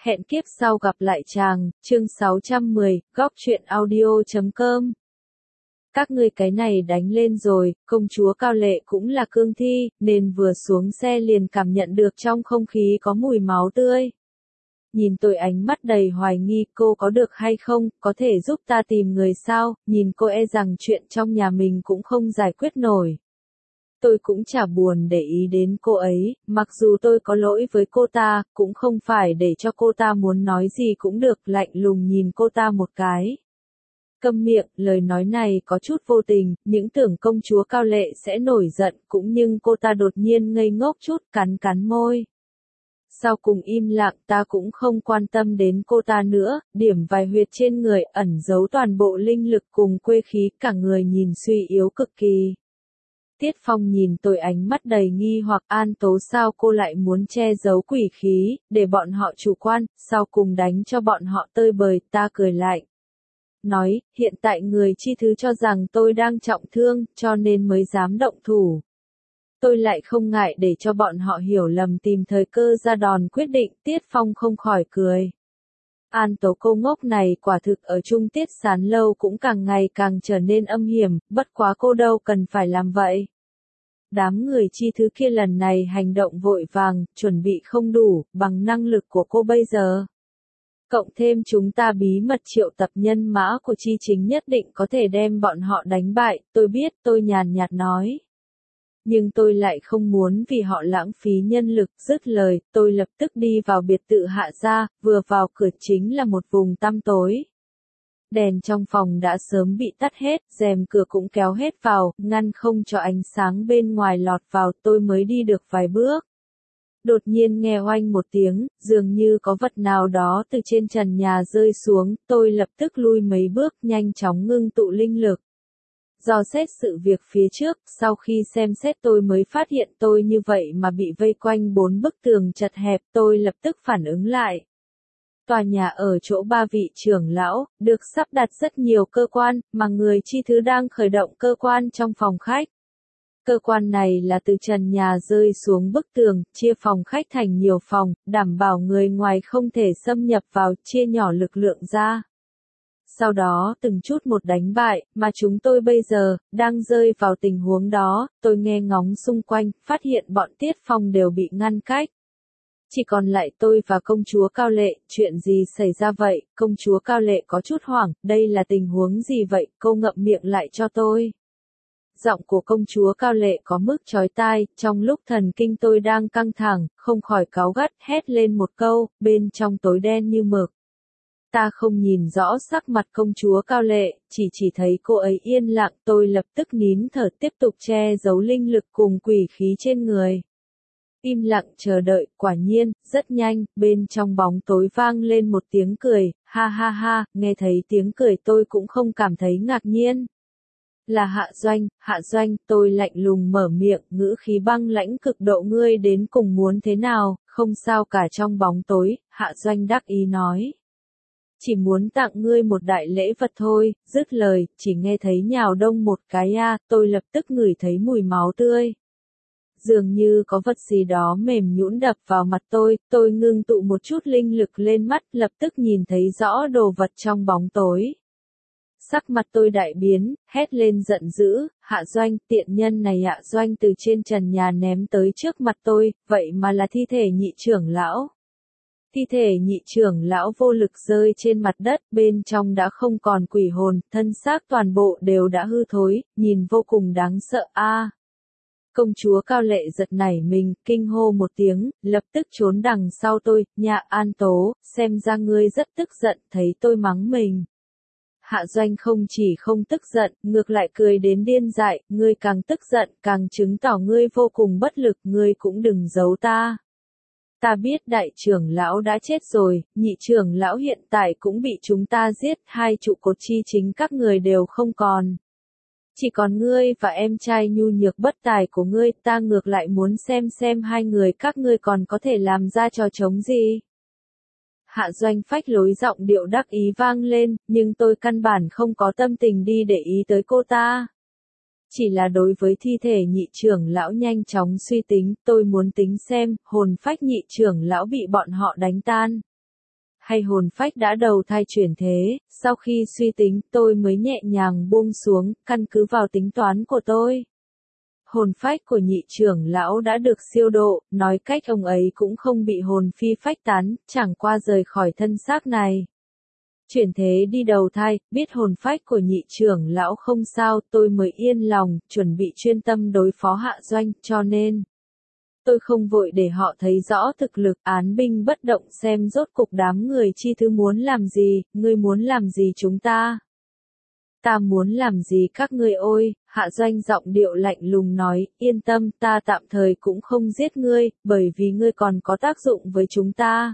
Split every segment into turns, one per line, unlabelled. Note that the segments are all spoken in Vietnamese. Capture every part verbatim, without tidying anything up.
Hẹn kiếp sau gặp lại chàng, chương sáu trăm mười, góc truyện audio chấm com. Các ngươi cái này đánh lên rồi, công chúa Cao Lệ cũng là cương thi, nên vừa xuống xe liền cảm nhận được trong không khí có mùi máu tươi. Nhìn tôi ánh mắt đầy hoài nghi, cô có được hay không, có thể giúp ta tìm người sao, nhìn cô e rằng chuyện trong nhà mình cũng không giải quyết nổi. Tôi cũng chả buồn để ý đến cô ấy, mặc dù tôi có lỗi với cô ta, cũng không phải để cho cô ta muốn nói gì cũng được, lạnh lùng nhìn cô ta một cái. Câm miệng, lời nói này có chút vô tình, những tưởng công chúa Cao Lệ sẽ nổi giận, cũng nhưng cô ta đột nhiên ngây ngốc chút, cắn cắn môi. Sau cùng im lặng, ta cũng không quan tâm đến cô ta nữa, điểm vài huyệt trên người ẩn giấu toàn bộ linh lực cùng quê khí, cả người nhìn suy yếu cực kỳ. Tiết Phong nhìn tôi ánh mắt đầy nghi hoặc, An Tố sao cô lại muốn che giấu quỷ khí, để bọn họ chủ quan, sau cùng đánh cho bọn họ tơi bời, ta cười lạnh. Nói, hiện tại người chi thứ cho rằng tôi đang trọng thương, cho nên mới dám động thủ. Tôi lại không ngại để cho bọn họ hiểu lầm tìm thời cơ ra đòn quyết định, Tiết Phong không khỏi cười. An Tố cô ngốc này quả thực ở chung Tiết Sán lâu cũng càng ngày càng trở nên âm hiểm, bất quá cô đâu cần phải làm vậy. Đám người chi thứ kia lần này hành động vội vàng, chuẩn bị không đủ, bằng năng lực của cô bây giờ. Cộng thêm chúng ta bí mật triệu tập nhân mã của chi chính nhất định có thể đem bọn họ đánh bại, tôi biết, tôi nhàn nhạt nói. Nhưng tôi lại không muốn vì họ lãng phí nhân lực, dứt lời, tôi lập tức đi vào biệt thự Hạ gia, vừa vào cửa chính là một vùng tăm tối. Đèn trong phòng đã sớm bị tắt hết, rèm cửa cũng kéo hết vào, ngăn không cho ánh sáng bên ngoài lọt vào, tôi mới đi được vài bước. Đột nhiên nghe oanh một tiếng, dường như có vật nào đó từ trên trần nhà rơi xuống, tôi lập tức lui mấy bước, nhanh chóng ngưng tụ linh lực. Dò xét sự việc phía trước, sau khi xem xét tôi mới phát hiện tôi như vậy mà bị vây quanh bốn bức tường chật hẹp, tôi lập tức phản ứng lại. Tòa nhà ở chỗ ba vị trưởng lão, được sắp đặt rất nhiều cơ quan, mà người chi thứ đang khởi động cơ quan trong phòng khách. Cơ quan này là từ trần nhà rơi xuống bức tường, chia phòng khách thành nhiều phòng, đảm bảo người ngoài không thể xâm nhập vào, chia nhỏ lực lượng ra. Sau đó từng chút một đánh bại, mà chúng tôi bây giờ, đang rơi vào tình huống đó, tôi nghe ngóng xung quanh, phát hiện bọn Tiết Phong đều bị ngăn cách. Chỉ còn lại tôi và công chúa Cao Lệ, chuyện gì xảy ra vậy, công chúa Cao Lệ có chút hoảng, đây là tình huống gì vậy, cô ngậm miệng lại cho tôi. Giọng của công chúa Cao Lệ có mức chói tai, trong lúc thần kinh tôi đang căng thẳng, không khỏi cáu gắt, hét lên một câu, bên trong tối đen như mực. Ta không nhìn rõ sắc mặt công chúa Cao Lệ, chỉ chỉ thấy cô ấy yên lặng, tôi lập tức nín thở tiếp tục che giấu linh lực cùng quỷ khí trên người. Im lặng chờ đợi, quả nhiên, rất nhanh, bên trong bóng tối vang lên một tiếng cười, ha ha ha, nghe thấy tiếng cười tôi cũng không cảm thấy ngạc nhiên. Là Hạ Doanh, Hạ Doanh, tôi lạnh lùng mở miệng, ngữ khí băng lãnh cực độ, ngươi đến cùng muốn thế nào, không sao cả. Trong bóng tối, Hạ Doanh đắc ý nói. Chỉ muốn tặng ngươi một đại lễ vật thôi, dứt lời, chỉ nghe thấy nhào đông một cái a, tôi lập tức ngửi thấy mùi máu tươi. Dường như có vật gì đó mềm nhũn đập vào mặt tôi, tôi ngưng tụ một chút linh lực lên mắt, lập tức nhìn thấy rõ đồ vật trong bóng tối. Sắc mặt tôi đại biến, hét lên giận dữ, Hạ Doanh, tiện nhân này. Hạ Doanh từ trên trần nhà ném tới trước mặt tôi, vậy mà là thi thể nhị trưởng lão. Thi thể nhị trưởng lão vô lực rơi trên mặt đất, bên trong đã không còn quỷ hồn, thân xác toàn bộ đều đã hư thối, nhìn vô cùng đáng sợ a. À, công chúa Cao Lệ giật nảy mình, kinh hô một tiếng, lập tức trốn đằng sau tôi, nhà An Tố, xem ra ngươi rất tức giận, thấy tôi mắng mình. Hạ Doanh không chỉ không tức giận, ngược lại cười đến điên dại, ngươi càng tức giận, càng chứng tỏ ngươi vô cùng bất lực, ngươi cũng đừng giấu ta. Ta biết đại trưởng lão đã chết rồi, nhị trưởng lão hiện tại cũng bị chúng ta giết, hai trụ cột chi chính các người đều không còn. Chỉ còn ngươi và em trai nhu nhược bất tài của ngươi, ta ngược lại muốn xem xem hai người các ngươi còn có thể làm ra trò trống gì. Hạ Doanh phách lối giọng điệu đắc ý vang lên, nhưng tôi căn bản không có tâm tình đi để ý tới cô ta. Chỉ là đối với thi thể nhị trưởng lão nhanh chóng suy tính, tôi muốn tính xem, hồn phách nhị trưởng lão bị bọn họ đánh tan. hay hồn phách đã đầu thai chuyển thế, sau khi suy tính tôi mới nhẹ nhàng buông xuống, căn cứ vào tính toán của tôi. Hồn phách của nhị trưởng lão đã được siêu độ, nói cách ông ấy cũng không bị hồn phi phách tán, chẳng qua rời khỏi thân xác này. Chuyển thế đi đầu thai, biết hồn phách của nhị trưởng lão không sao, tôi mới yên lòng, chuẩn bị chuyên tâm đối phó Hạ Doanh, cho nên tôi không vội để họ thấy rõ thực lực, án binh bất động xem rốt cục đám người chi thứ muốn làm gì, ngươi muốn làm gì chúng ta? Ta muốn làm gì các ngươi ôi, Hạ Doanh giọng điệu lạnh lùng nói, yên tâm, ta tạm thời cũng không giết ngươi, bởi vì ngươi còn có tác dụng với chúng ta.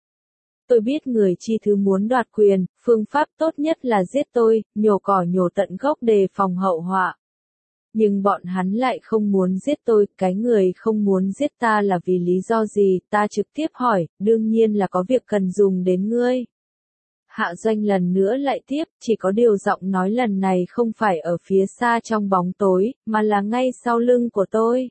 Tôi biết người chi thứ muốn đoạt quyền, phương pháp tốt nhất là giết tôi, nhổ cỏ nhổ tận gốc đề phòng hậu họa. Nhưng bọn hắn lại không muốn giết tôi, cái người không muốn giết ta là vì lý do gì, ta trực tiếp hỏi, đương nhiên là có việc cần dùng đến ngươi. Hạ Doanh lần nữa lại tiếp, chỉ có điều giọng nói lần này không phải ở phía xa trong bóng tối, mà là ngay sau lưng của tôi.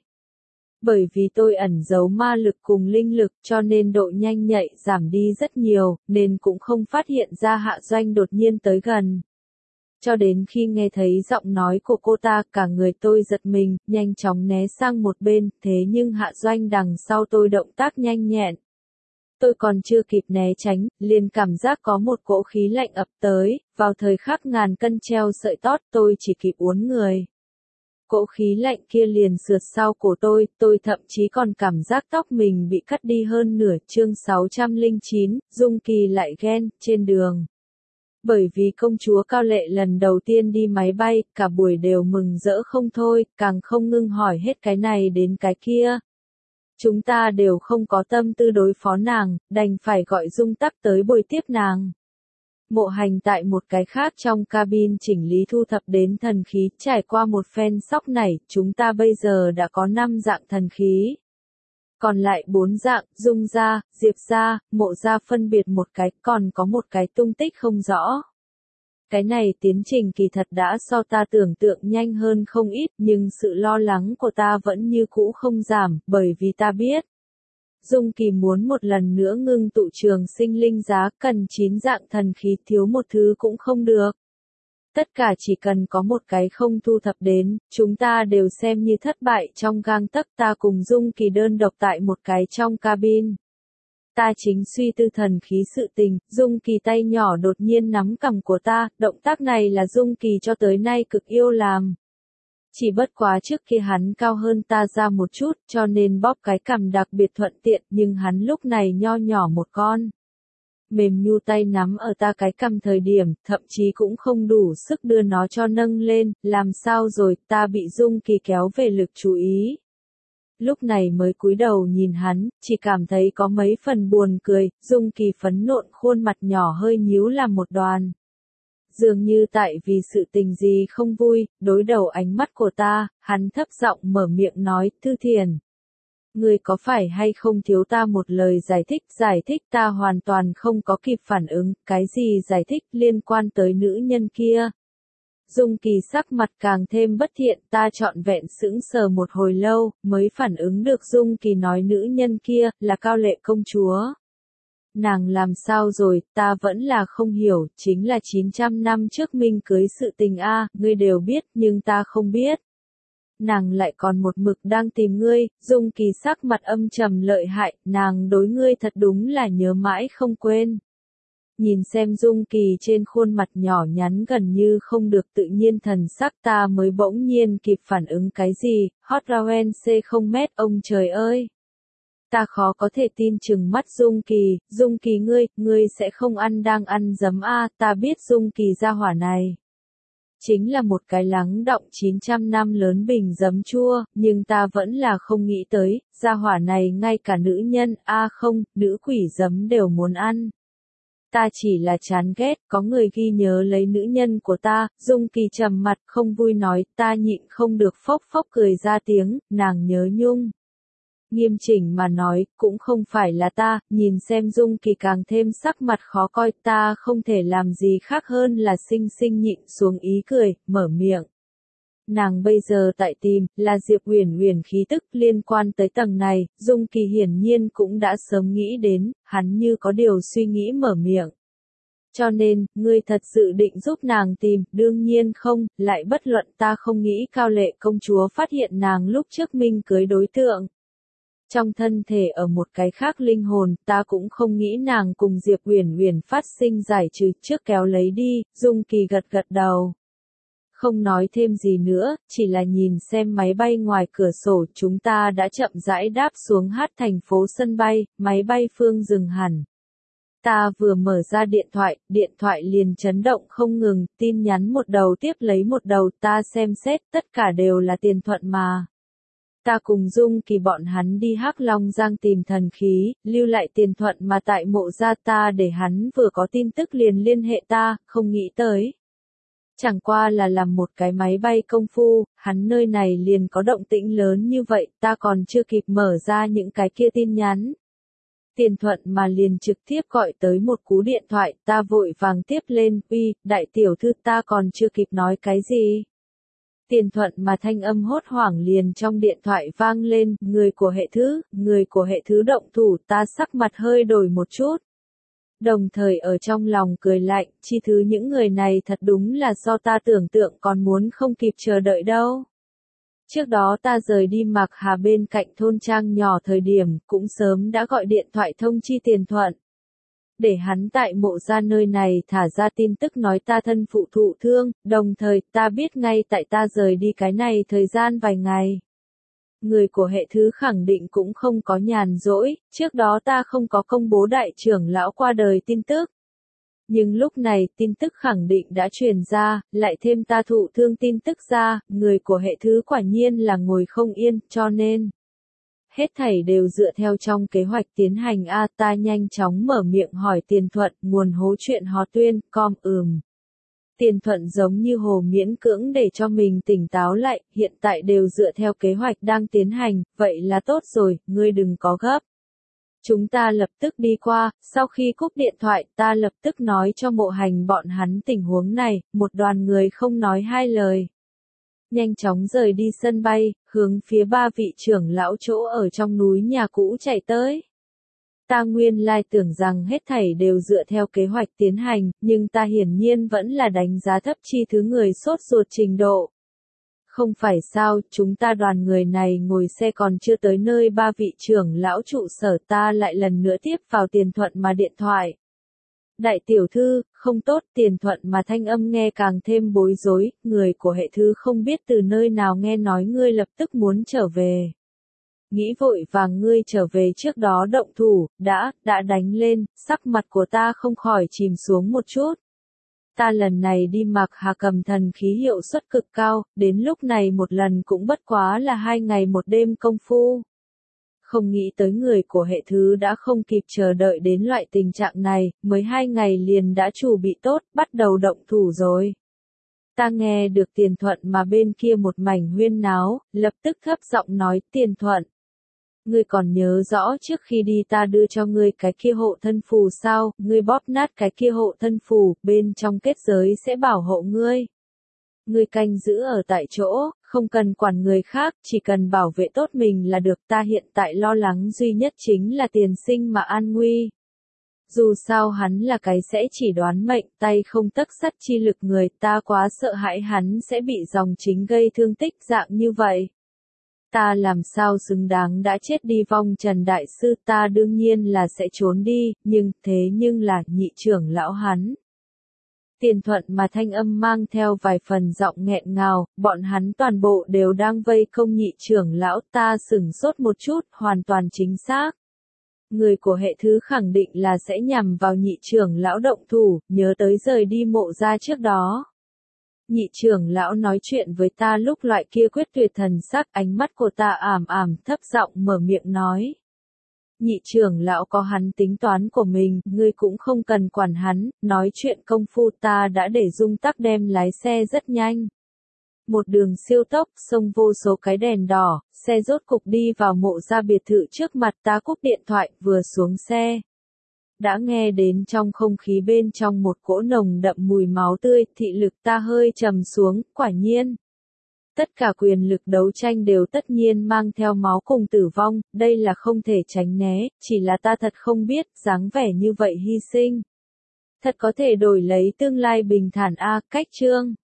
Bởi vì tôi ẩn giấu ma lực cùng linh lực cho nên độ nhanh nhạy giảm đi rất nhiều, nên cũng không phát hiện ra Hạ Doanh đột nhiên tới gần. Cho đến khi nghe thấy giọng nói của cô ta, cả người tôi giật mình, nhanh chóng né sang một bên, thế nhưng Hạ Doanh đằng sau tôi động tác nhanh nhẹn. Tôi còn chưa kịp né tránh, liền cảm giác có một cỗ khí lạnh ập tới, vào thời khắc ngàn cân treo sợi tóc tôi chỉ kịp uốn người. Cỗ khí lạnh kia liền sượt sau cổ tôi, tôi thậm chí còn cảm giác tóc mình bị cắt đi hơn nửa. Chương sáu trăm lẻ chín, Dung Kỳ lại ghen, trên đường. Bởi vì công chúa Cao Lệ lần đầu tiên đi máy bay, cả buổi đều mừng rỡ không thôi, càng không ngưng hỏi hết cái này đến cái kia. Chúng ta đều không có tâm tư đối phó nàng, đành phải gọi Dung Tắc tới bồi tiếp nàng. Mộ Hành tại một cái khác trong cabin chỉnh lý thu thập đến thần khí, trải qua một phen sóc nảy, chúng ta bây giờ đã có năm dạng thần khí. Còn lại bốn dạng, Dung gia, Diệp gia, Mộ gia phân biệt một cái, còn có một cái tung tích không rõ. Cái này tiến trình kỳ thật đã so ta tưởng tượng nhanh hơn không ít, nhưng sự lo lắng của ta vẫn như cũ không giảm, bởi vì ta biết. Dung Kỳ muốn một lần nữa ngưng tụ trường sinh linh giá, cần chín dạng thần khí, thiếu một thứ cũng không được. Tất cả chỉ cần có một cái không thu thập đến, chúng ta đều xem như thất bại trong gang tấc. Ta cùng Dung Kỳ đơn độc tại một cái trong cabin. Ta chính suy tư thần khí sự tình, Dung Kỳ tay nhỏ đột nhiên nắm cằm của ta, động tác này là Dung Kỳ cho tới nay cực yêu làm. Chỉ bất quá trước kia hắn cao hơn ta ra một chút, cho nên bóp cái cằm đặc biệt thuận tiện, nhưng hắn lúc này nho nhỏ một con. Mềm nhu tay nắm ở ta cái cằm thời điểm, thậm chí cũng không đủ sức đưa nó cho nâng lên, làm sao rồi, ta bị Dung Kỳ kéo về lực chú ý. Lúc này mới cúi đầu nhìn hắn, chỉ cảm thấy có mấy phần buồn cười, Dung Kỳ phấn nộn khuôn mặt nhỏ hơi nhíu làm một đoàn. Dường như tại vì sự tình gì không vui, đối đầu ánh mắt của ta, hắn thấp giọng mở miệng nói, Thư Thiền. Ngươi có phải hay không thiếu ta một lời giải thích, giải thích ta hoàn toàn không có kịp phản ứng, cái gì giải thích liên quan tới nữ nhân kia. Dung Kỳ sắc mặt càng thêm bất thiện, ta trọn vẹn sững sờ một hồi lâu, mới phản ứng được Dung Kỳ nói nữ nhân kia, là Cao Lệ công chúa. Nàng làm sao rồi, ta vẫn là không hiểu, chính là chín trăm năm trước Minh cưới sự tình a, ngươi đều biết, nhưng ta không biết. Nàng lại còn một mực đang tìm ngươi, Dung Kỳ sắc mặt âm trầm lợi hại, nàng đối ngươi thật đúng là nhớ mãi không quên. Nhìn xem Dung Kỳ trên khuôn mặt nhỏ nhắn gần như không được tự nhiên thần sắc, ta mới bỗng nhiên kịp phản ứng cái gì, hot round c không mét, ông trời ơi. Ta khó có thể tin chừng mắt Dung Kỳ, Dung Kỳ ngươi, ngươi sẽ không ăn đang ăn giấm a, ta biết Dung Kỳ gia hỏa này. Chính là một cái lắng đọng chín trăm năm lớn bình giấm chua, nhưng ta vẫn là không nghĩ tới, gia hỏa này ngay cả nữ nhân, a không, nữ quỷ giấm đều muốn ăn. Ta chỉ là chán ghét, có người ghi nhớ lấy nữ nhân của ta, Dung Kỳ trầm mặt không vui nói, ta nhịn không được phốc phốc cười ra tiếng, nàng nhớ nhung. Nghiêm chỉnh mà nói, cũng không phải là ta, nhìn xem Dung Kỳ càng thêm sắc mặt khó coi, ta không thể làm gì khác hơn là xinh xinh nhịn xuống ý cười, mở miệng. Nàng bây giờ tại tìm, là Diệp Uyển Uyển khí tức liên quan tới tầng này, Dung Kỳ hiển nhiên cũng đã sớm nghĩ đến, hắn như có điều suy nghĩ mở miệng. Cho nên, ngươi thật sự định giúp nàng tìm, đương nhiên không, lại bất luận ta không nghĩ Cao Lệ công chúa phát hiện nàng lúc trước minh cưới đối tượng. Trong thân thể ở một cái khác linh hồn, ta cũng không nghĩ nàng cùng Diệp Uyển Uyển phát sinh giải trừ trước kéo lấy đi, Dung Kỳ gật gật đầu. Không nói thêm gì nữa, chỉ là nhìn xem máy bay ngoài cửa sổ, chúng ta đã chậm rãi đáp xuống hát thành phố sân bay, máy bay phương dừng hẳn. Ta vừa mở ra điện thoại, điện thoại liền chấn động không ngừng, tin nhắn một đầu tiếp lấy một đầu, ta xem xét, tất cả đều là Tiền Thuận mà. Ta cùng Dung Kỳ bọn hắn đi Hắc Long Giang tìm thần khí, lưu lại Tiền Thuận mà tại mộ gia ta để hắn vừa có tin tức liền liên hệ ta, không nghĩ tới. Chẳng qua là làm một cái máy bay công phu, hắn nơi này liền có động tĩnh lớn như vậy, ta còn chưa kịp mở ra những cái kia tin nhắn. Tiền Thuận mà liền trực tiếp gọi tới một cú điện thoại, ta vội vàng tiếp lên, uy, đại tiểu thư, ta còn chưa kịp nói cái gì. Tiền Thuận mà thanh âm hốt hoảng liền trong điện thoại vang lên, người của hệ thứ, người của hệ thứ động thủ, ta sắc mặt hơi đổi một chút. Đồng thời ở trong lòng cười lạnh, chi thứ những người này thật đúng là do ta tưởng tượng còn muốn không kịp chờ đợi đâu. Trước đó ta rời đi Mạc Hà bên cạnh thôn trang nhỏ thời điểm, cũng sớm đã gọi điện thoại thông chi Tiền Thuận. Để hắn tại mộ gia nơi này thả ra tin tức nói ta thân phụ thụ thương, đồng thời ta biết ngay tại ta rời đi cái này thời gian vài ngày. Người của hệ thứ khẳng định cũng không có nhàn rỗi, trước đó ta không có công bố đại trưởng lão qua đời tin tức. Nhưng lúc này tin tức khẳng định đã truyền ra, lại thêm ta thụ thương tin tức ra, người của hệ thứ quả nhiên là ngồi không yên, cho nên. Hết thảy đều dựa theo trong kế hoạch tiến hành a ta nhanh chóng mở miệng hỏi Tiền Thuận, nguồn hố chuyện hò tuyên, com ừm. Tiền Thuận giống như hồ miễn cưỡng để cho mình tỉnh táo lại, hiện tại đều dựa theo kế hoạch đang tiến hành, vậy là tốt rồi, ngươi đừng có gấp. Chúng ta lập tức đi qua, sau khi cúp điện thoại, ta lập tức nói cho mộ hành bọn hắn tình huống này, một đoàn người không nói hai lời. Nhanh chóng rời đi sân bay, hướng phía ba vị trưởng lão chỗ ở trong núi nhà cũ chạy tới. Ta nguyên lai tưởng rằng hết thảy đều dựa theo kế hoạch tiến hành, nhưng ta hiển nhiên vẫn là đánh giá thấp chi thứ người sốt ruột trình độ. Không phải sao, chúng ta đoàn người này ngồi xe còn chưa tới nơi ba vị trưởng lão trụ sở ta lại lần nữa tiếp vào Tiền Thuận mà điện thoại. Đại tiểu thư, không tốt, Tiền Thuận mà thanh âm nghe càng thêm bối rối, người của hệ thứ không biết từ nơi nào nghe nói ngươi lập tức muốn trở về. Nghĩ vội vàng ngươi trở về trước đó động thủ, đã, đã đánh lên, sắc mặt của ta không khỏi chìm xuống một chút. Ta lần này đi Mạc Hà cầm thần khí hiệu suất cực cao, đến lúc này một lần cũng bất quá là hai ngày một đêm công phu. Không nghĩ tới người của hệ thứ đã không kịp chờ đợi đến loại tình trạng này, mới hai ngày liền đã chuẩn bị tốt, bắt đầu động thủ rồi. Ta nghe được Tiền Thuận mà bên kia một mảnh huyên náo, lập tức thấp giọng nói, Tiền Thuận. Ngươi còn nhớ rõ trước khi đi ta đưa cho ngươi cái kia hộ thân phù sao, ngươi bóp nát cái kia hộ thân phù, bên trong kết giới sẽ bảo hộ ngươi. Ngươi canh giữ ở tại chỗ, không cần quản người khác, chỉ cần bảo vệ tốt mình là được, ta hiện tại lo lắng duy nhất chính là Tiền Sinh mà an nguy. Dù sao hắn là cái sẽ chỉ đoán mệnh, tay không tấc sắt chi lực người, ta quá sợ hãi hắn sẽ bị dòng chính gây thương tích dạng như vậy. Ta làm sao xứng đáng đã chết đi vong trần đại sư, ta đương nhiên là sẽ trốn đi, nhưng, thế nhưng là, nhị trưởng lão hắn. Tiền Thuận mà thanh âm mang theo vài phần giọng nghẹn ngào, bọn hắn toàn bộ đều đang vây công nhị trưởng lão, ta sửng sốt một chút, hoàn toàn chính xác. Người của hệ thứ khẳng định là sẽ nhằm vào nhị trưởng lão động thủ, nhớ tới rời đi mộ ra trước đó. Nhị trưởng lão nói chuyện với ta lúc loại kia quyết tuyệt thần sắc, ánh mắt của ta ảm ảm, thấp giọng mở miệng nói. Nhị trưởng lão có hắn tính toán của mình, ngươi cũng không cần quản hắn, nói chuyện công phu ta đã để Dung Tắc đem lái xe rất nhanh. Một đường siêu tốc, xông vô số cái đèn đỏ, xe rốt cục đi vào mộ gia biệt thự trước mặt, ta cúp điện thoại, vừa xuống xe. Đã nghe đến trong không khí bên trong một cỗ nồng đậm mùi máu tươi, thị lực ta hơi trầm xuống, quả nhiên. Tất cả quyền lực đấu tranh đều tất nhiên mang theo máu cùng tử vong, đây là không thể tránh né, chỉ là ta thật không biết, dáng vẻ như vậy hy sinh. Thật có thể đổi lấy tương lai bình thản a, cách chương.